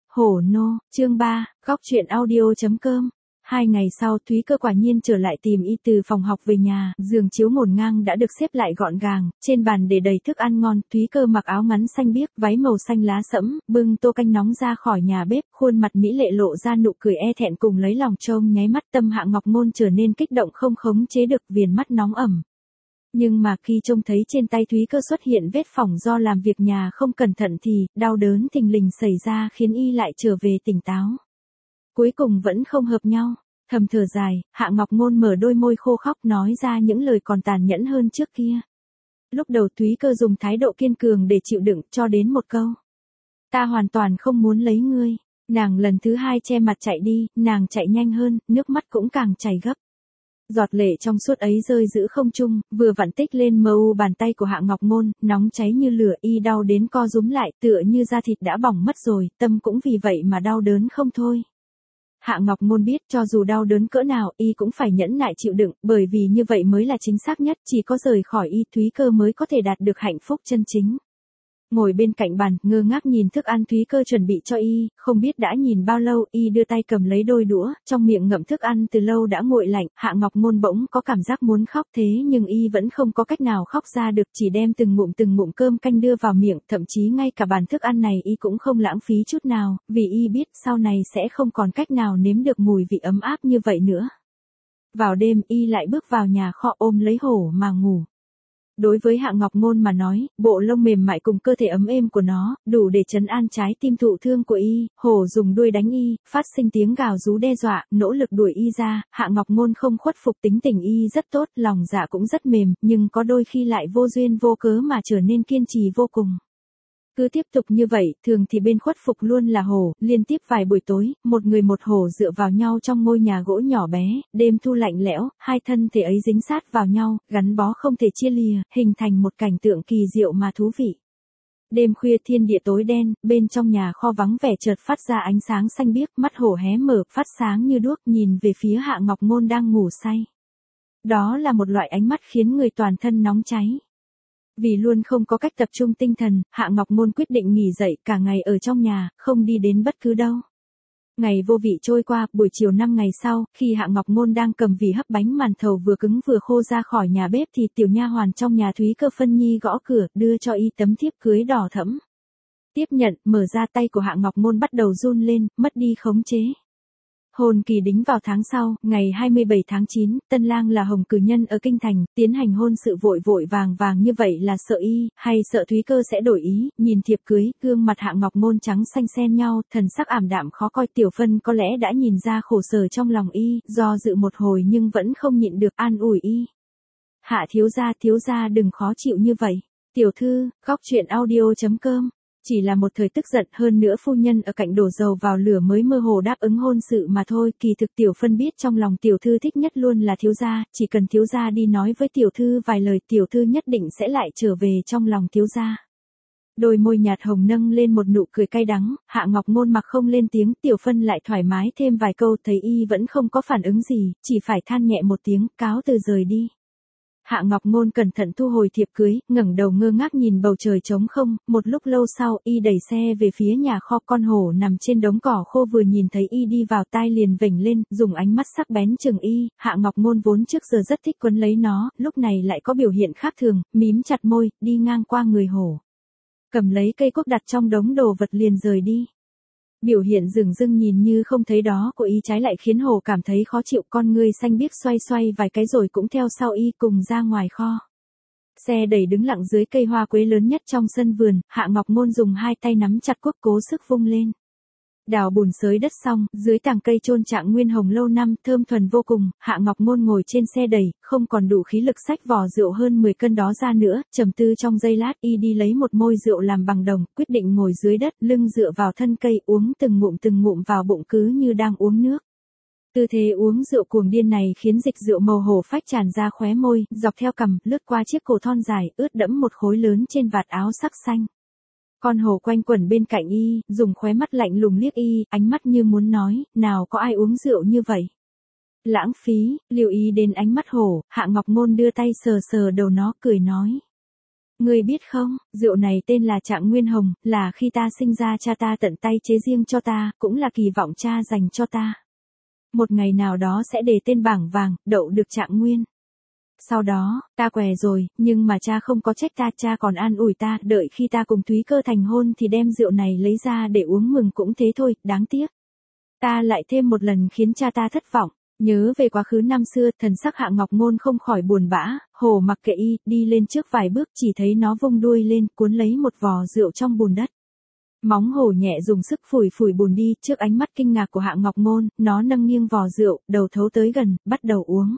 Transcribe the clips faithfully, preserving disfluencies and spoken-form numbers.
Hổ nô, chương ba, góc truyện audio.com. Hai ngày sau Thúy Cơ quả nhiên trở lại tìm y từ phòng học về nhà, giường chiếu ngổn ngang đã được xếp lại gọn gàng, trên bàn để đầy thức ăn ngon, Thúy Cơ mặc áo ngắn xanh biếc, váy màu xanh lá sẫm, bưng tô canh nóng ra khỏi nhà bếp, khuôn mặt mỹ lệ lộ ra nụ cười e thẹn cùng lấy lòng trông nháy mắt. Tâm Hạ Ngọc Ngôn trở nên kích động không khống chế được, viền mắt nóng ẩm. Nhưng mà khi trông thấy trên tay Thúy Cơ xuất hiện vết phỏng do làm việc nhà không cẩn thận thì, đau đớn thình lình xảy ra khiến y lại trở về tỉnh táo. Cuối cùng vẫn không hợp nhau, thầm thở dài, Hạ Ngọc Ngôn mở đôi môi khô khóc nói ra những lời còn tàn nhẫn hơn trước kia. Lúc đầu Thúy Cơ dùng thái độ kiên cường để chịu đựng, cho đến một câu: "Ta hoàn toàn không muốn lấy ngươi." Nàng lần thứ hai che mặt chạy đi, nàng chạy nhanh hơn, nước mắt cũng càng chảy gấp. Giọt lệ trong suốt ấy rơi giữ không trung, vừa vặn tích lên mờ u bàn tay của Hạ Ngọc Ngôn, nóng cháy như lửa, y đau đến co rúm lại, tựa như da thịt đã bỏng mất rồi, tâm cũng vì vậy mà đau đớn không thôi. Hạ Ngọc Ngôn biết cho dù đau đớn cỡ nào, y cũng phải nhẫn nại chịu đựng, bởi vì như vậy mới là chính xác nhất, chỉ có rời khỏi y Thúy Cơ mới có thể đạt được hạnh phúc chân chính. Ngồi bên cạnh bàn, ngơ ngác nhìn thức ăn Thúy Cơ chuẩn bị cho y, không biết đã nhìn bao lâu, y đưa tay cầm lấy đôi đũa, trong miệng ngậm thức ăn từ lâu đã nguội lạnh, Hạ Ngọc Ngôn bỗng có cảm giác muốn khóc, thế nhưng y vẫn không có cách nào khóc ra được, chỉ đem từng ngụm từng ngụm cơm canh đưa vào miệng, thậm chí ngay cả bàn thức ăn này y cũng không lãng phí chút nào, vì y biết sau này sẽ không còn cách nào nếm được mùi vị ấm áp như vậy nữa. Vào đêm, y lại bước vào nhà kho ôm lấy hổ mà ngủ. Đối với Hạ Ngọc Ngôn mà nói, bộ lông mềm mại cùng cơ thể ấm êm của nó, đủ để trấn an trái tim thụ thương của y. Hổ dùng đuôi đánh y, phát sinh tiếng gào rú đe dọa, nỗ lực đuổi y ra. Hạ Ngọc Ngôn không khuất phục, tính tình y rất tốt, lòng dạ cũng rất mềm, nhưng có đôi khi lại vô duyên vô cớ mà trở nên kiên trì vô cùng. Cứ tiếp tục như vậy, thường thì bên khuất phục luôn là hổ. Liên tiếp vài buổi tối, một người một hổ dựa vào nhau trong ngôi nhà gỗ nhỏ bé, đêm thu lạnh lẽo, hai thân thể ấy dính sát vào nhau, gắn bó không thể chia lìa, hình thành một cảnh tượng kỳ diệu mà thú vị. Đêm khuya thiên địa tối đen, bên trong nhà kho vắng vẻ chợt phát ra ánh sáng xanh biếc, mắt hổ hé mở, phát sáng như đuốc, nhìn về phía Hạ Ngọc Ngôn đang ngủ say. Đó là một loại ánh mắt khiến người toàn thân nóng cháy. Vì luôn không có cách tập trung tinh thần, Hạ Ngọc Ngôn quyết định nghỉ dậy, cả ngày ở trong nhà, không đi đến bất cứ đâu. Ngày vô vị trôi qua, buổi chiều năm ngày sau, khi Hạ Ngọc Ngôn đang cầm vỉ hấp bánh màn thầu vừa cứng vừa khô ra khỏi nhà bếp thì tiểu nha hoàn trong nhà Thúy Cơ Phân Nhi gõ cửa, đưa cho y tấm thiếp cưới đỏ thẫm. Tiếp nhận, mở ra, tay của Hạ Ngọc Ngôn bắt đầu run lên, mất đi khống chế. Hôn kỳ đính vào tháng sau, ngày hai mươi bảy tháng chín, tân lang là Hồng Cử Nhân ở Kinh Thành, tiến hành hôn sự vội vội vàng vàng như vậy là sợ y, hay sợ Thúy Cơ sẽ đổi ý, nhìn thiệp cưới, gương mặt Hạ Ngọc Ngôn trắng xanh xen nhau, thần sắc ảm đạm khó coi. Tiểu Phân có lẽ đã nhìn ra khổ sở trong lòng y, do dự một hồi nhưng vẫn không nhịn được an ủi y. Hạ thiếu gia, thiếu gia đừng khó chịu như vậy. Tiểu thư, góc truyện audio.com. Chỉ là một thời tức giận, hơn nữa phu nhân ở cạnh đổ dầu vào lửa mới mơ hồ đáp ứng hôn sự mà thôi. Kỳ thực Tiểu Phân biết trong lòng tiểu thư thích nhất luôn là thiếu gia, chỉ cần thiếu gia đi nói với tiểu thư vài lời, tiểu thư nhất định sẽ lại trở về trong lòng thiếu gia. Đôi môi nhạt hồng nâng lên một nụ cười cay đắng, Hạ Ngọc Ngôn mặc không lên tiếng, Tiểu Phân lại thoải mái thêm vài câu, thấy y vẫn không có phản ứng gì, chỉ phải than nhẹ một tiếng, cáo từ rời đi. Hạ Ngọc Ngôn cẩn thận thu hồi thiệp cưới, ngẩng đầu ngơ ngác nhìn bầu trời trống không, một lúc lâu sau, y đẩy xe về phía nhà kho. Con hổ nằm trên đống cỏ khô vừa nhìn thấy y đi vào tai liền vểnh lên, dùng ánh mắt sắc bén chừng y. Hạ Ngọc Ngôn vốn trước giờ rất thích quấn lấy nó, lúc này lại có biểu hiện khác thường, mím chặt môi, đi ngang qua người hổ. Cầm lấy cây cuốc đặt trong đống đồ vật liền rời đi. Biểu hiện dửng dưng nhìn như không thấy đó của y trái lại khiến hổ cảm thấy khó chịu, con ngươi xanh biếc xoay xoay vài cái rồi cũng theo sau y cùng ra ngoài kho. Xe đẩy đứng lặng dưới cây hoa quế lớn nhất trong sân vườn, Hạ Ngọc Ngôn dùng hai tay nắm chặt cuốc cố sức vung lên. Đào bùn xới đất xong, dưới tàng cây chôn trạng nguyên hồng lâu năm, thơm thuần vô cùng, Hạ Ngọc Ngôn ngồi trên xe đẩy, không còn đủ khí lực xách vỏ rượu hơn mười cân đó ra nữa, trầm tư trong giây lát, y đi lấy một môi rượu làm bằng đồng, quyết định ngồi dưới đất, lưng dựa vào thân cây, uống từng ngụm từng ngụm vào bụng cứ như đang uống nước. Tư thế uống rượu cuồng điên này khiến dịch rượu màu hổ phách tràn ra khóe môi, dọc theo cằm, lướt qua chiếc cổ thon dài, ướt đẫm một khối lớn trên vạt áo sắc xanh. Con hổ quanh quẩn bên cạnh y, dùng khóe mắt lạnh lùng liếc y, ánh mắt như muốn nói, nào có ai uống rượu như vậy. Lãng phí, lưu ý đến ánh mắt hổ, Hạ Ngọc Ngôn đưa tay sờ sờ đầu nó, cười nói. Ngươi biết không, rượu này tên là Trạng Nguyên Hồng, là khi ta sinh ra cha ta tận tay chế riêng cho ta, cũng là kỳ vọng cha dành cho ta. Một ngày nào đó sẽ đề tên bảng vàng, đậu được Trạng Nguyên. Sau đó, ta què rồi, nhưng mà cha không có trách ta, cha còn an ủi ta, đợi khi ta cùng Thúy Cơ thành hôn thì đem rượu này lấy ra để uống mừng, cũng thế thôi, đáng tiếc. Ta lại thêm một lần khiến cha ta thất vọng. Nhớ về quá khứ năm xưa, thần sắc Hạ Ngọc Ngôn không khỏi buồn bã, Hồ mặc kệ y, đi lên trước vài bước, chỉ thấy nó vung đuôi lên, cuốn lấy một vò rượu trong bùn đất. Móng hổ nhẹ dùng sức phủi phủi bùn đi, trước ánh mắt kinh ngạc của Hạ Ngọc Ngôn, nó nâng nghiêng vò rượu, đầu thấu tới gần, bắt đầu uống.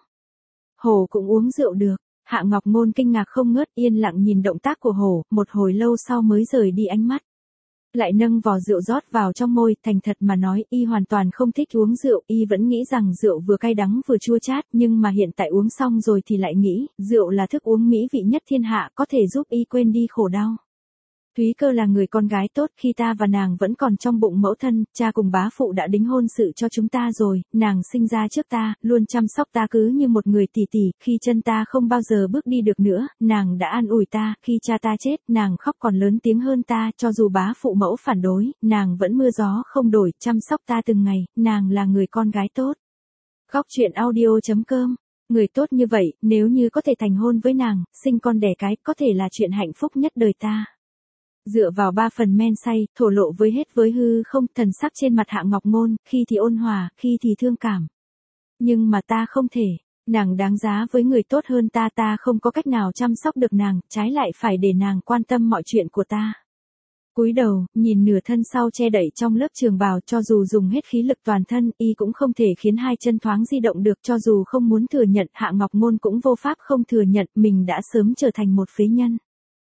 Hổ cũng uống rượu được. Hạ Ngọc Ngôn kinh ngạc không ngớt, yên lặng nhìn động tác của hổ, một hồi lâu sau mới rời đi ánh mắt. Lại nâng vò rượu rót vào trong môi, thành thật mà nói, y hoàn toàn không thích uống rượu, y vẫn nghĩ rằng rượu vừa cay đắng vừa chua chát, nhưng mà hiện tại uống xong rồi thì lại nghĩ, rượu là thức uống mỹ vị nhất thiên hạ, có thể giúp y quên đi khổ đau. Thúy Cơ là người con gái tốt, khi ta và nàng vẫn còn trong bụng mẫu thân, cha cùng bá phụ đã đính hôn sự cho chúng ta rồi, nàng sinh ra trước ta, luôn chăm sóc ta cứ như một người tỷ tỷ, khi chân ta không bao giờ bước đi được nữa, nàng đã an ủi ta, khi cha ta chết, nàng khóc còn lớn tiếng hơn ta, cho dù bá phụ mẫu phản đối, nàng vẫn mưa gió không đổi, chăm sóc ta từng ngày, nàng là người con gái tốt. Góc truyện audio chấm com. Người tốt như vậy, nếu như có thể thành hôn với nàng, sinh con đẻ cái, có thể là chuyện hạnh phúc nhất đời ta. Dựa vào ba phần men say, thổ lộ với hết với hư không, thần sắc trên mặt Hạ Ngọc Ngôn, khi thì ôn hòa, khi thì thương cảm. Nhưng mà ta không thể, nàng đáng giá với người tốt hơn ta, ta không có cách nào chăm sóc được nàng, trái lại phải để nàng quan tâm mọi chuyện của ta. Cúi đầu, nhìn nửa thân sau che đậy trong lớp trường bào, cho dù dùng hết khí lực toàn thân, y cũng không thể khiến hai chân thoáng di động được, cho dù không muốn thừa nhận, Hạ Ngọc Ngôn cũng vô pháp không thừa nhận, mình đã sớm trở thành một phế nhân.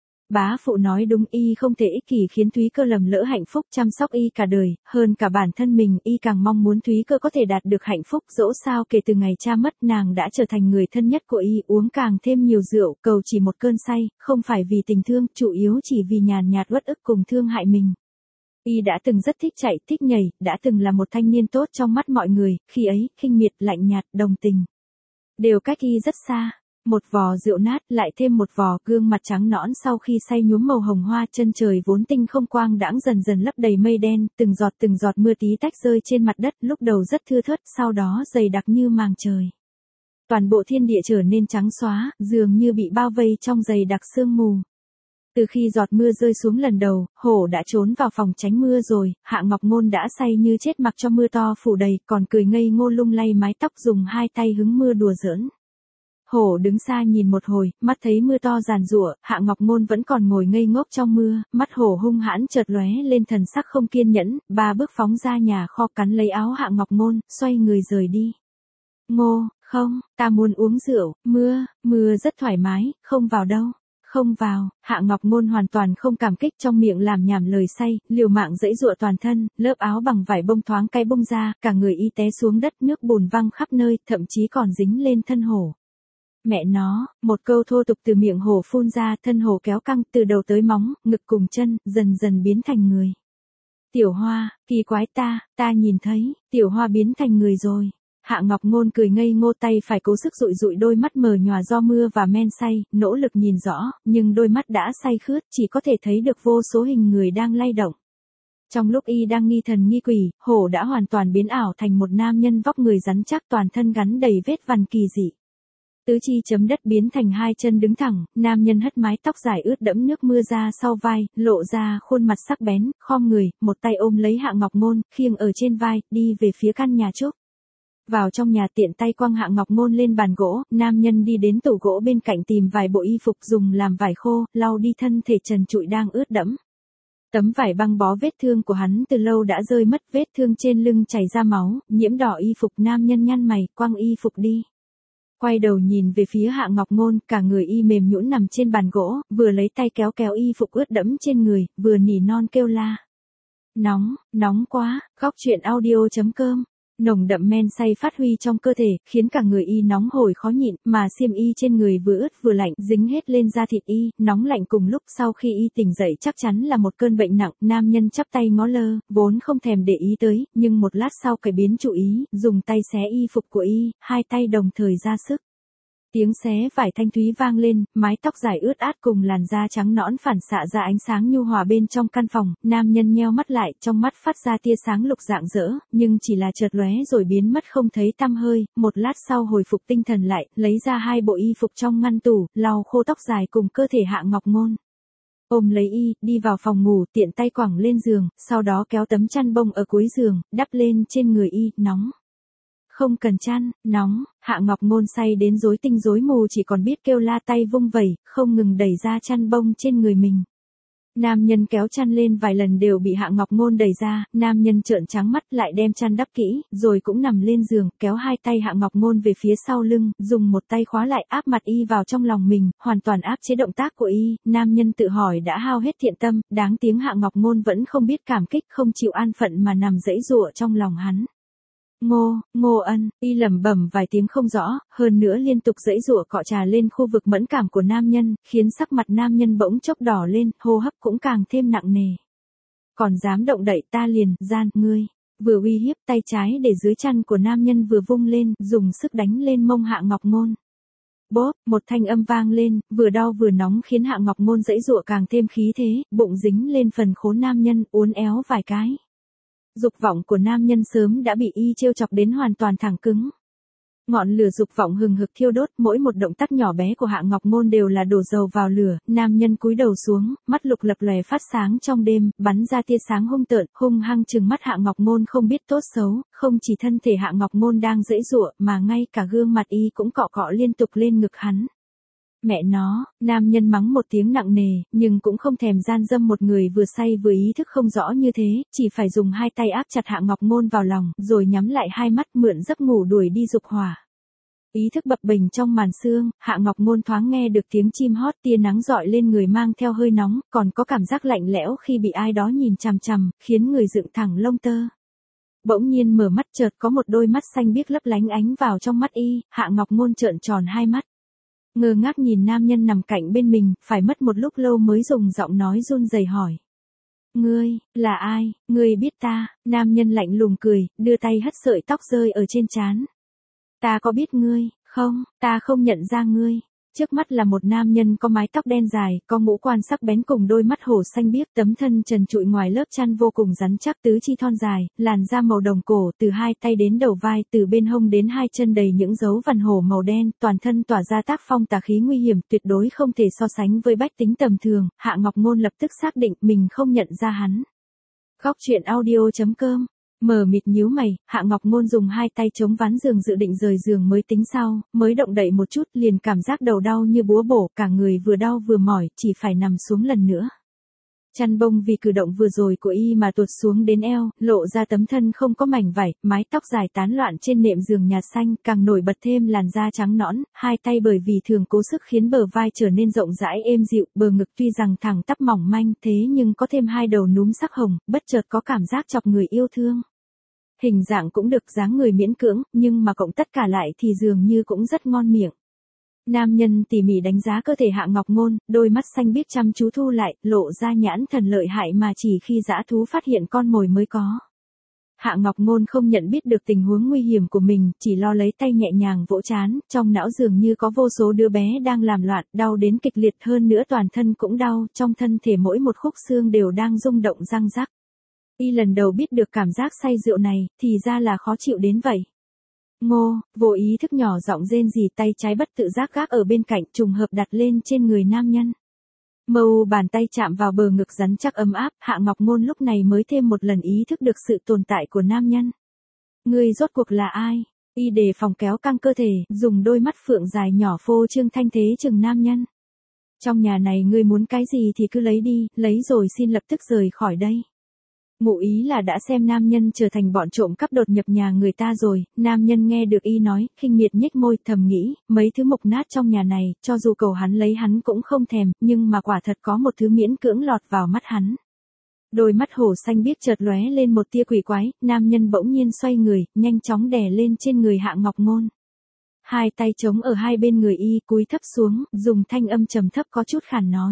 Bá phụ nói đúng, y không thể ích kỷ khiến Thúy Cơ lầm lỡ hạnh phúc, chăm sóc y cả đời, hơn cả bản thân mình, y càng mong muốn Thúy Cơ có thể đạt được hạnh phúc, dẫu sao kể từ ngày cha mất, nàng đã trở thành người thân nhất của y, uống càng thêm nhiều rượu, cầu chỉ một cơn say, không phải vì tình thương, chủ yếu chỉ vì nhàn nhạt uất ức cùng thương hại mình. Y đã từng rất thích chạy, thích nhảy, đã từng là một thanh niên tốt trong mắt mọi người, khi ấy, khinh miệt, lạnh nhạt, đồng tình, đều cách y rất xa. Một vò rượu nát, lại thêm một vò, gương mặt trắng nõn sau khi say nhuốm màu hồng hoa, chân trời vốn tinh không quang đãng dần dần lấp đầy mây đen, từng giọt từng giọt mưa tí tách rơi trên mặt đất, lúc đầu rất thưa thớt, sau đó dày đặc như màng trời. Toàn bộ thiên địa trở nên trắng xóa, dường như bị bao vây trong dày đặc sương mù. Từ khi giọt mưa rơi xuống lần đầu, hổ đã trốn vào phòng tránh mưa rồi, Hạ Ngọc Ngôn đã say như chết mặc cho mưa to phủ đầy, còn cười ngây ngô lung lay mái tóc dùng hai tay hứng mưa đùa giỡn. Hổ đứng xa nhìn một hồi, mắt thấy mưa to giàn giụa, Hạ Ngọc Ngôn vẫn còn ngồi ngây ngốc trong mưa, mắt hổ hung hãn chợt lóe lên thần sắc không kiên nhẫn, ba bước phóng ra nhà kho, cắn lấy áo Hạ Ngọc Ngôn, xoay người rời đi. Ngô, không, ta muốn uống rượu, mưa, mưa rất thoải mái, không vào đâu. Không vào, Hạ Ngọc Ngôn hoàn toàn không cảm kích, trong miệng làm nhảm lời say, liều mạng giãy giụa toàn thân, lớp áo bằng vải bông thoáng cái bung ra, cả người y té xuống đất, nước bùn văng khắp nơi, thậm chí còn dính lên thân hổ. Mẹ nó, một câu thô tục từ miệng hổ phun ra, thân hổ kéo căng từ đầu tới móng, ngực cùng chân, dần dần biến thành người. Tiểu Hoa, kỳ quái ta, ta nhìn thấy, Tiểu Hoa biến thành người rồi. Hạ Ngọc Ngôn cười ngây ngô, tay phải cố sức dụi dụi đôi mắt mờ nhòa do mưa và men say, nỗ lực nhìn rõ, nhưng đôi mắt đã say khướt, chỉ có thể thấy được vô số hình người đang lay động. Trong lúc y đang nghi thần nghi quỷ, hổ đã hoàn toàn biến ảo thành một nam nhân vóc người rắn chắc, toàn thân gắn đầy vết vằn kỳ dị. Tứ chi chấm đất biến thành hai chân đứng thẳng, nam nhân hất mái tóc dài ướt đẫm nước mưa ra sau vai, lộ ra khuôn mặt sắc bén, khom người, một tay ôm lấy Hạ Ngọc Ngôn, khiêng ở trên vai, đi về phía căn nhà trúc. Vào trong nhà, tiện tay quăng Hạ Ngọc Ngôn lên bàn gỗ, nam nhân đi đến tủ gỗ bên cạnh tìm vài bộ y phục dùng làm vải khô, lau đi thân thể trần trụi đang ướt đẫm. Tấm vải băng bó vết thương của hắn từ lâu đã rơi mất, vết thương trên lưng chảy ra máu, nhiễm đỏ y phục, nam nhân nhăn mày, quăng y phục đi. Quay đầu nhìn về phía Hạ Ngọc Ngôn, cả người y mềm nhũn nằm trên bàn gỗ, vừa lấy tay kéo kéo y phục ướt đẫm trên người, vừa nỉ non kêu la. Nóng, nóng quá, góc truyện audio chấm com. Nồng đậm men say phát huy trong cơ thể, khiến cả người y nóng hổi khó nhịn, mà xiêm y trên người vừa ướt vừa lạnh, dính hết lên da thịt y, nóng lạnh cùng lúc. Sau khi y tỉnh dậy chắc chắn là một cơn bệnh nặng, nam nhân chắp tay ngó lơ, vốn không thèm để ý tới, nhưng một lát sau cải biến chủ ý, dùng tay xé y phục của y, hai tay đồng thời ra sức. Tiếng xé vải thanh thúy vang lên, mái tóc dài ướt át cùng làn da trắng nõn phản xạ ra ánh sáng nhu hòa bên trong căn phòng, nam nhân nheo mắt lại, trong mắt phát ra tia sáng lục rạng rỡ, nhưng chỉ là chợt lóe rồi biến mất không thấy tăm hơi, một lát sau hồi phục tinh thần lại, lấy ra hai bộ y phục trong ngăn tủ, lau khô tóc dài cùng cơ thể Hạ Ngọc Ngôn. Ôm lấy y, đi vào phòng ngủ, tiện tay quẳng lên giường, sau đó kéo tấm chăn bông ở cuối giường, đắp lên trên người y, nóng. Không cần chăn, nóng, Hạ Ngọc Ngôn say đến rối tinh rối mù chỉ còn biết kêu la tay vung vẩy, không ngừng đẩy ra chăn bông trên người mình. Nam nhân kéo chăn lên vài lần đều bị Hạ Ngọc Ngôn đẩy ra, nam nhân trợn trắng mắt lại đem chăn đắp kỹ, rồi cũng nằm lên giường, kéo hai tay Hạ Ngọc Ngôn về phía sau lưng, dùng một tay khóa lại áp mặt y vào trong lòng mình, hoàn toàn áp chế động tác của y, nam nhân tự hỏi đã hao hết thiện tâm, đáng tiếng Hạ Ngọc Ngôn vẫn không biết cảm kích, không chịu an phận mà nằm dãy dụa trong lòng hắn. Ngô, Ngô Ân, y lẩm bẩm vài tiếng không rõ, hơn nữa liên tục giãy giụa cọ trà lên khu vực mẫn cảm của nam nhân, khiến sắc mặt nam nhân bỗng chốc đỏ lên, hô hấp cũng càng thêm nặng nề. Còn dám động đậy ta liền, gian, ngươi, vừa uy hiếp tay trái để dưới chăn của nam nhân vừa vung lên, dùng sức đánh lên mông Hạ Ngọc Ngôn. Bốp, một thanh âm vang lên, vừa đau vừa nóng khiến Hạ Ngọc Ngôn giãy giụa càng thêm khí thế, bụng dính lên phần khốn nam nhân, uốn éo vài cái. Dục vọng của nam nhân sớm đã bị y trêu chọc đến hoàn toàn thẳng cứng. Ngọn lửa dục vọng hừng hực thiêu đốt, mỗi một động tác nhỏ bé của Hạ Ngọc Ngôn đều là đổ dầu vào lửa, nam nhân cúi đầu xuống, mắt lục lập lòe phát sáng trong đêm, bắn ra tia sáng hung tợn, hung hăng trừng mắt Hạ Ngọc Ngôn không biết tốt xấu, không chỉ thân thể Hạ Ngọc Ngôn đang giãy giụa, mà ngay cả gương mặt y cũng cọ cọ liên tục lên ngực hắn. Mẹ nó, nam nhân mắng một tiếng nặng nề, nhưng cũng không thèm gian dâm một người vừa say vừa ý thức không rõ như thế, chỉ phải dùng hai tay áp chặt Hạ Ngọc Ngôn vào lòng, rồi nhắm lại hai mắt mượn giấc ngủ đuổi đi dục hỏa. Ý thức bập bềnh trong màn sương, Hạ Ngọc Ngôn thoáng nghe được tiếng chim hót, tia nắng rọi lên người mang theo hơi nóng, còn có cảm giác lạnh lẽo khi bị ai đó nhìn chằm chằm, khiến người dựng thẳng lông tơ. Bỗng nhiên mở mắt chợt có một đôi mắt xanh biếc lấp lánh ánh vào trong mắt y, Hạ Ngọc Ngôn trợn tròn hai mắt. Ngơ ngác nhìn nam nhân nằm cạnh bên mình, phải mất một lúc lâu mới dùng giọng nói run rẩy hỏi. Ngươi, là ai, ngươi biết ta, nam nhân lạnh lùng cười, đưa tay hất sợi tóc rơi ở trên trán. Ta có biết ngươi, không, ta không nhận ra ngươi. Trước mắt là một nam nhân có mái tóc đen dài, có ngũ quan sắc bén cùng đôi mắt hổ xanh biếc, tấm thân trần trụi ngoài lớp chăn vô cùng rắn chắc, tứ chi thon dài, làn da màu đồng cổ, từ hai tay đến đầu vai, từ bên hông đến hai chân đầy những dấu vằn hổ màu đen, toàn thân tỏa ra tác phong tà khí nguy hiểm, tuyệt đối không thể so sánh với bách tính tầm thường. Hạ Ngọc Ngôn lập tức xác định mình không nhận ra hắn. Góc truyện audio chấm com Mờ mịt nhíu mày, Hạ Ngọc Ngôn dùng hai tay chống ván giường dự định rời giường mới tính sau, mới động đậy một chút liền cảm giác đầu đau như búa bổ, cả người vừa đau vừa mỏi, chỉ phải nằm xuống lần nữa. Chăn bông vì cử động vừa rồi của y mà tuột xuống đến eo, lộ ra tấm thân không có mảnh vải, mái tóc dài tán loạn trên nệm giường nhạt xanh, càng nổi bật thêm làn da trắng nõn, hai tay bởi vì thường cố sức khiến bờ vai trở nên rộng rãi êm dịu, bờ ngực tuy rằng thẳng tắp mỏng manh thế nhưng có thêm hai đầu núm sắc hồng, bất chợt có cảm giác chọc người yêu thương. Hình dạng cũng được, dáng người miễn cưỡng, nhưng mà cộng tất cả lại thì dường như cũng rất ngon miệng. Nam nhân tỉ mỉ đánh giá cơ thể Hạ Ngọc Ngôn, đôi mắt xanh biếc chăm chú thu lại, lộ ra nhãn thần lợi hại mà chỉ khi dã thú phát hiện con mồi mới có. Hạ Ngọc Ngôn không nhận biết được tình huống nguy hiểm của mình, chỉ lo lấy tay nhẹ nhàng vỗ trán, trong não dường như có vô số đứa bé đang làm loạn, đau đến kịch liệt, hơn nữa toàn thân cũng đau, trong thân thể mỗi một khúc xương đều đang rung động răng rắc. Y lần đầu biết được cảm giác say rượu này, thì ra là khó chịu đến vậy. Ngô, vô ý thức nhỏ giọng rên rỉ, tay trái bất tự giác gác ở bên cạnh, trùng hợp đặt lên trên người nam nhân. Mâu bàn tay chạm vào bờ ngực rắn chắc ấm áp, Hạ Ngọc Ngôn lúc này mới thêm một lần ý thức được sự tồn tại của nam nhân. Ngươi rốt cuộc là ai? Y đề phòng kéo căng cơ thể, dùng đôi mắt phượng dài nhỏ phô trương thanh thế chừng nam nhân. Trong nhà này ngươi muốn cái gì thì cứ lấy đi, lấy rồi xin lập tức rời khỏi đây. Ngụ ý là đã xem nam nhân trở thành bọn trộm cắp đột nhập nhà người ta rồi, nam nhân nghe được y nói, khinh miệt nhếch môi, thầm nghĩ, mấy thứ mục nát trong nhà này, cho dù cầu hắn lấy hắn cũng không thèm, nhưng mà quả thật có một thứ miễn cưỡng lọt vào mắt hắn. Đôi mắt hổ xanh biếc chợt lóe lên một tia quỷ quái, nam nhân bỗng nhiên xoay người, nhanh chóng đè lên trên người Hạ Ngọc Ngôn. Hai tay chống ở hai bên người y, cúi thấp xuống, dùng thanh âm trầm thấp có chút khàn nói.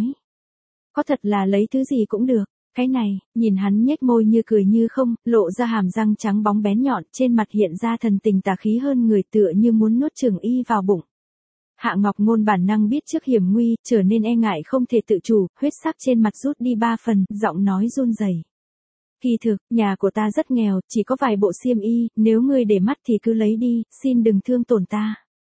Có thật là lấy thứ gì cũng được. Cái này, nhìn hắn nhếch môi như cười như không, lộ ra hàm răng trắng bóng bén nhọn, trên mặt hiện ra thần tình tà khí hơn người, tựa như muốn nuốt chửng y vào bụng. Hạ Ngọc Ngôn bản năng biết trước hiểm nguy, trở nên e ngại không thể tự chủ, huyết sắc trên mặt rút đi ba phần, giọng nói run rẩy. Kỳ thực, nhà của ta rất nghèo, chỉ có vài bộ xiêm y, nếu ngươi để mắt thì cứ lấy đi, xin đừng thương tổn ta.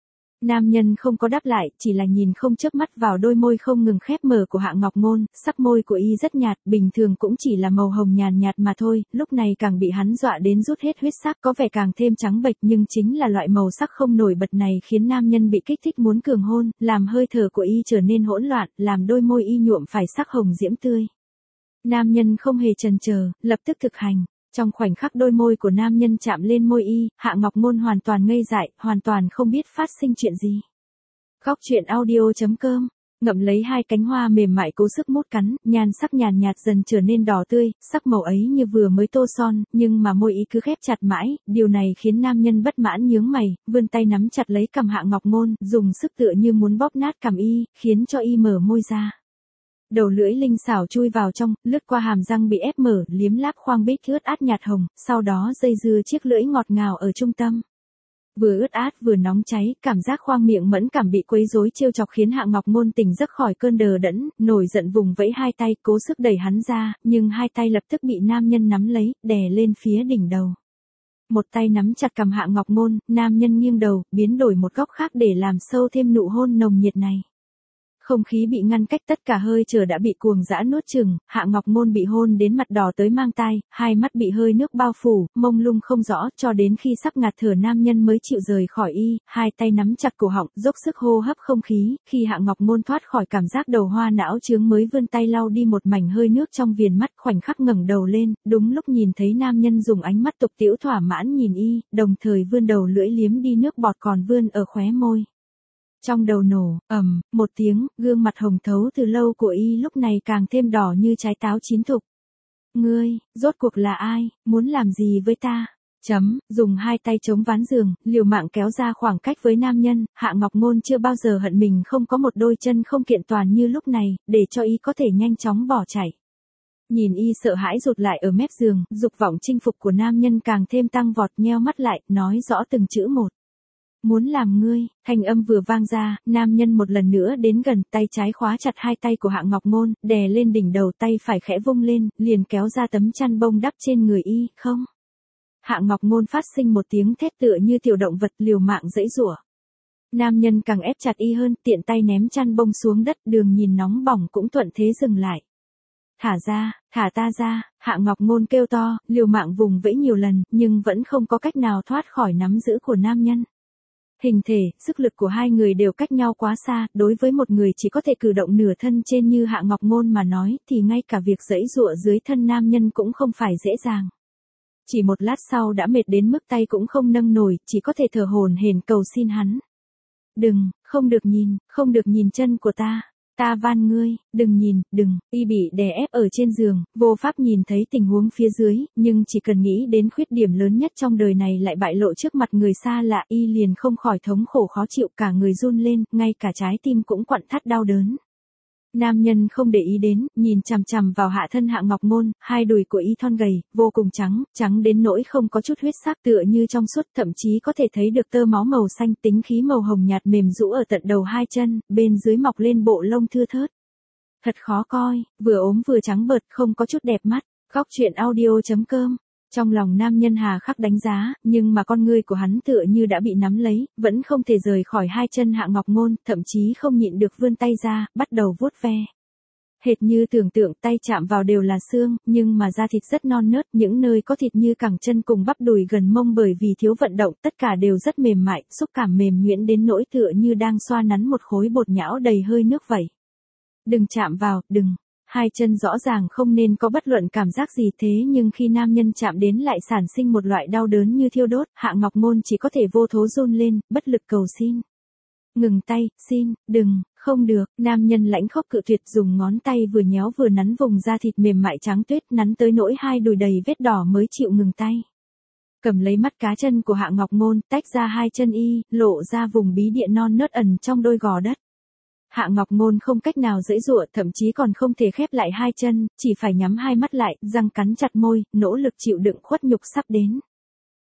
Nam nhân không có đáp lại, chỉ là nhìn không chớp mắt vào đôi môi không ngừng khép mở của Hạ Ngọc Ngôn, sắc môi của y rất nhạt, bình thường cũng chỉ là màu hồng nhàn nhạt mà thôi, lúc này càng bị hắn dọa đến rút hết huyết sắc, có vẻ càng thêm trắng bệch, nhưng chính là loại màu sắc không nổi bật này khiến nam nhân bị kích thích muốn cường hôn, làm hơi thở của y trở nên hỗn loạn, làm đôi môi y nhuộm phải sắc hồng diễm tươi. Nam nhân không hề chần chờ, lập tức thực hành. Trong khoảnh khắc đôi môi của nam nhân chạm lên môi y, Hạ Ngọc Ngôn hoàn toàn ngây dại, hoàn toàn không biết phát sinh chuyện gì. Góc truyện audio chấm com, ngậm lấy hai cánh hoa mềm mại cố sức mút cắn, nhan sắc nhàn nhạt dần trở nên đỏ tươi, sắc màu ấy như vừa mới tô son, nhưng mà môi y cứ khép chặt mãi, điều này khiến nam nhân bất mãn nhướng mày, vươn tay nắm chặt lấy cằm Hạ Ngọc Ngôn, dùng sức tựa như muốn bóp nát cằm y, khiến cho y mở môi ra. Đầu lưỡi linh xảo chui vào trong, lướt qua hàm răng bị ép mở, liếm láp khoang bích ướt át nhạt hồng, sau đó dây dưa chiếc lưỡi ngọt ngào ở trung tâm. Vừa ướt át vừa nóng cháy, cảm giác khoang miệng mẫn cảm bị quấy rối trêu chọc khiến Hạ Ngọc Ngôn tỉnh giấc khỏi cơn đờ đẫn, nổi giận vùng vẫy hai tay, cố sức đẩy hắn ra, nhưng hai tay lập tức bị nam nhân nắm lấy, đè lên phía đỉnh đầu. Một tay nắm chặt cằm Hạ Ngọc Ngôn, nam nhân nghiêng đầu, biến đổi một góc khác để làm sâu thêm nụ hôn nồng nhiệt này. Không khí bị ngăn cách, tất cả hơi chờ đã bị cuồng dã nuốt chửng, Hạ Ngọc Ngôn bị hôn đến mặt đỏ tới mang tai, hai mắt bị hơi nước bao phủ, mông lung không rõ, cho đến khi sắp ngạt thở nam nhân mới chịu rời khỏi y, hai tay nắm chặt cổ họng, dốc sức hô hấp không khí, khi Hạ Ngọc Ngôn thoát khỏi cảm giác đầu hoa não chướng mới vươn tay lau đi một mảnh hơi nước trong viền mắt, khoảnh khắc ngẩng đầu lên, đúng lúc nhìn thấy nam nhân dùng ánh mắt tục tĩu thỏa mãn nhìn y, đồng thời vươn đầu lưỡi liếm đi nước bọt còn vươn ở khóe môi. Trong đầu nổ, ầm, một tiếng, gương mặt hồng thấu từ lâu của y lúc này càng thêm đỏ như trái táo chín thục. Ngươi, rốt cuộc là ai, muốn làm gì với ta? Chấm, dùng hai tay chống ván giường, liều mạng kéo ra khoảng cách với nam nhân, Hạ Ngọc Ngôn chưa bao giờ hận mình không có một đôi chân không kiện toàn như lúc này, để cho y có thể nhanh chóng bỏ chạy. Nhìn y sợ hãi rụt lại ở mép giường, dục vọng chinh phục của nam nhân càng thêm tăng vọt, nheo mắt lại, nói rõ từng chữ một. Muốn làm ngươi, thanh âm vừa vang ra, nam nhân một lần nữa đến gần, tay trái khóa chặt hai tay của Hạ Ngọc Ngôn, đè lên đỉnh đầu, tay phải khẽ vung lên, liền kéo ra tấm chăn bông đắp trên người y, không. Hạ Ngọc Ngôn phát sinh một tiếng thét tựa như tiểu động vật liều mạng giãy giụa. Nam nhân càng ép chặt y hơn, tiện tay ném chăn bông xuống đất, đường nhìn nóng bỏng cũng thuận thế dừng lại. Thả ra, thả ta ra, Hạ Ngọc Ngôn kêu to, liều mạng vùng vẫy nhiều lần, nhưng vẫn không có cách nào thoát khỏi nắm giữ của nam nhân. Hình thể, sức lực của hai người đều cách nhau quá xa, đối với một người chỉ có thể cử động nửa thân trên như Hạ Ngọc Ngôn mà nói, thì ngay cả việc giãy giụa dưới thân nam nhân cũng không phải dễ dàng. Chỉ một lát sau đã mệt đến mức tay cũng không nâng nổi, chỉ có thể thở hổn hển cầu xin hắn. Đừng, không được nhìn, không được nhìn chân của ta. Ta van ngươi, đừng nhìn, đừng, y bị đè ép ở trên giường, vô pháp nhìn thấy tình huống phía dưới, nhưng chỉ cần nghĩ đến khuyết điểm lớn nhất trong đời này lại bại lộ trước mặt người xa lạ, y liền không khỏi thống khổ khó chịu, cả người run lên, ngay cả trái tim cũng quặn thắt đau đớn. Nam nhân không để ý đến, nhìn chằm chằm vào hạ thân Hạ Ngọc Ngôn, hai đùi của y thon gầy, vô cùng trắng, trắng đến nỗi không có chút huyết sắc, tựa như trong suốt, thậm chí có thể thấy được tơ máu màu xanh, tính khí màu hồng nhạt mềm rũ ở tận đầu hai chân, bên dưới mọc lên bộ lông thưa thớt. Thật khó coi, vừa ốm vừa trắng bợt, không có chút đẹp mắt. Góc truyện audio chấm com. Trong lòng nam nhân hà khắc đánh giá, nhưng mà con ngươi của hắn tựa như đã bị nắm lấy, vẫn không thể rời khỏi hai chân Hạ Ngọc Ngôn, thậm chí không nhịn được vươn tay ra, bắt đầu vuốt ve. Hệt như tưởng tượng, tay chạm vào đều là xương, nhưng mà da thịt rất non nớt, những nơi có thịt như cẳng chân cùng bắp đùi gần mông bởi vì thiếu vận động, tất cả đều rất mềm mại, xúc cảm mềm nhuyễn đến nỗi tựa như đang xoa nắn một khối bột nhão đầy hơi nước vậy. Đừng chạm vào, đừng. Hai chân rõ ràng không nên có bất luận cảm giác gì, thế nhưng khi nam nhân chạm đến lại sản sinh một loại đau đớn như thiêu đốt, Hạ Ngọc Ngôn chỉ có thể vô thố run lên, bất lực cầu xin. Ngừng tay, xin, đừng, không được, nam nhân lãnh khốc cự tuyệt, dùng ngón tay vừa nhéo vừa nắn vùng da thịt mềm mại trắng tuyết, nắn tới nỗi hai đùi đầy vết đỏ mới chịu ngừng tay. Cầm lấy mắt cá chân của Hạ Ngọc Ngôn, tách ra hai chân y, lộ ra vùng bí địa non nớt ẩn trong đôi gò đất. Hạ Ngọc Ngôn không cách nào giãy giụa, thậm chí còn không thể khép lại hai chân, chỉ phải nhắm hai mắt lại, răng cắn chặt môi, nỗ lực chịu đựng khuất nhục sắp đến.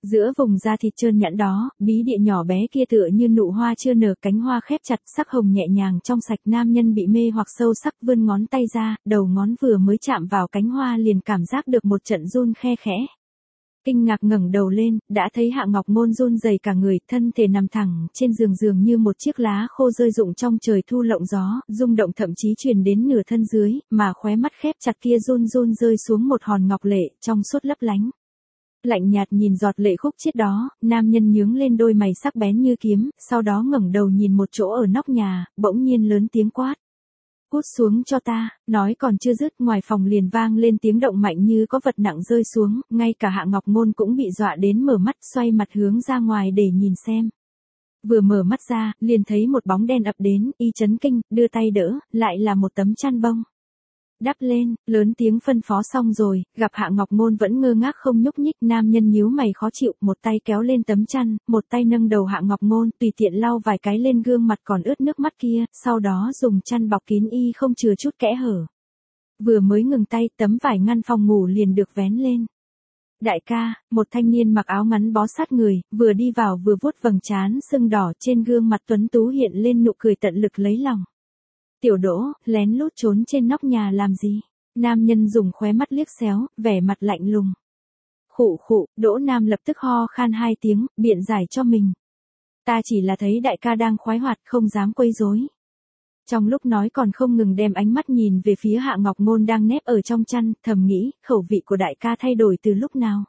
Giữa vùng da thịt trơn nhẵn đó, bí địa nhỏ bé kia tựa như nụ hoa chưa nở, cánh hoa khép chặt, sắc hồng nhẹ nhàng trong sạch. Nam nhân bị mê hoặc sâu sắc, vươn ngón tay ra, đầu ngón vừa mới chạm vào cánh hoa liền cảm giác được một trận run khe khẽ. Kinh ngạc ngẩng đầu lên, đã thấy Hạ Ngọc Ngôn run rẩy cả người, thân thể nằm thẳng trên giường dường như một chiếc lá khô rơi rụng trong trời thu lộng gió, rung động thậm chí truyền đến nửa thân dưới, mà khóe mắt khép chặt kia run run rơi xuống một hòn ngọc lệ, trong suốt lấp lánh. Lạnh nhạt nhìn giọt lệ khúc chiết đó, nam nhân nhướng lên đôi mày sắc bén như kiếm, sau đó ngẩng đầu nhìn một chỗ ở nóc nhà, bỗng nhiên lớn tiếng quát. Cút xuống cho ta, nói còn chưa dứt, ngoài phòng liền vang lên tiếng động mạnh như có vật nặng rơi xuống, ngay cả Hạ Ngọc Ngôn cũng bị dọa đến mở mắt, xoay mặt hướng ra ngoài để nhìn xem. Vừa mở mắt ra, liền thấy một bóng đen ập đến, y chấn kinh, đưa tay đỡ, lại là một tấm chăn bông. Đắp lên, lớn tiếng phân phó xong rồi, gặp Hạ Ngọc Ngôn vẫn ngơ ngác không nhúc nhích, nam nhân nhíu mày khó chịu, một tay kéo lên tấm chăn, một tay nâng đầu Hạ Ngọc Ngôn, tùy tiện lau vài cái lên gương mặt còn ướt nước mắt kia, sau đó dùng chăn bọc kín y không chừa chút kẽ hở. Vừa mới ngừng tay, tấm vải ngăn phòng ngủ liền được vén lên. Đại ca, một thanh niên mặc áo ngắn bó sát người, vừa đi vào vừa vuốt vầng trán sưng đỏ, trên gương mặt tuấn tú hiện lên nụ cười tận lực lấy lòng. Tiểu Đỗ, lén lút trốn trên nóc nhà làm gì? Nam nhân dùng khóe mắt liếc xéo, vẻ mặt lạnh lùng. Khụ khụ, Đỗ Nam lập tức ho khan hai tiếng, biện giải cho mình. Ta chỉ là thấy đại ca đang khoái hoạt, không dám quấy rối. Trong lúc nói còn không ngừng đem ánh mắt nhìn về phía Hạ Ngọc Ngôn đang nép ở trong chăn, thầm nghĩ, khẩu vị của đại ca thay đổi từ lúc nào?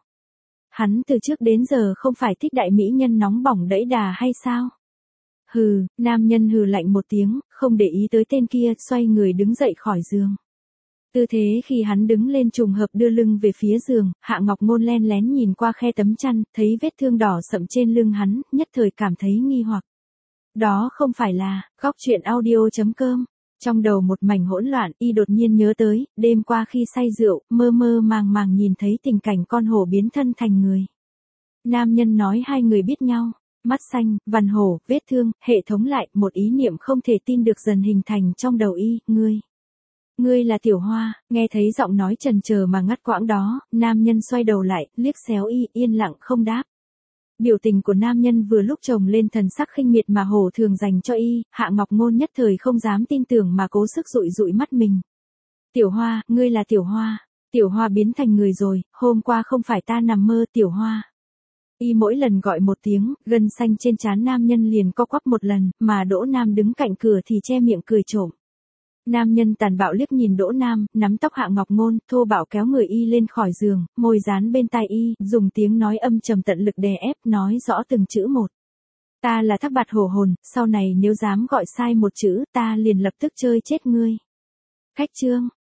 Hắn từ trước đến giờ không phải thích đại mỹ nhân nóng bỏng đẫy đà hay sao? Hừ, nam nhân hừ lạnh một tiếng, không để ý tới tên kia, xoay người đứng dậy khỏi giường. Tư thế khi hắn đứng lên trùng hợp đưa lưng về phía giường, Hạ Ngọc Ngôn len lén nhìn qua khe tấm chăn, thấy vết thương đỏ sậm trên lưng hắn, nhất thời cảm thấy nghi hoặc. Đó không phải là, góc truyện audio chấm com. Trong đầu một mảnh hỗn loạn, y đột nhiên nhớ tới, đêm qua khi say rượu, mơ mơ màng màng nhìn thấy tình cảnh con hổ biến thân thành người. Nam nhân nói hai người biết nhau. Mắt xanh, vằn hổ, vết thương, hệ thống lại, một ý niệm không thể tin được dần hình thành trong đầu y, ngươi. Ngươi là Tiểu Hoa, nghe thấy giọng nói chần chờ mà ngắt quãng đó, nam nhân xoay đầu lại, liếc xéo y, yên lặng không đáp. Biểu tình của nam nhân vừa lúc chồng lên thần sắc khinh miệt mà hổ thường dành cho y, Hạ Ngọc Ngôn nhất thời không dám tin tưởng mà cố sức dụi dụi mắt mình. Tiểu Hoa, ngươi là Tiểu Hoa, Tiểu Hoa biến thành người rồi, hôm qua không phải ta nằm mơ, Tiểu Hoa. Y mỗi lần gọi một tiếng, gân xanh trên trán nam nhân liền co quắp một lần, mà Đỗ Nam đứng cạnh cửa thì che miệng cười trộm. Nam nhân tàn bạo liếc nhìn Đỗ Nam, nắm tóc Hạ Ngọc Ngôn, thô bạo kéo người y lên khỏi giường, môi dán bên tai y, dùng tiếng nói âm trầm tận lực đè ép, nói rõ từng chữ một. Ta là Thác Bạt Hổ Hồn, sau này nếu dám gọi sai một chữ, ta liền lập tức chơi chết ngươi. Khách trương.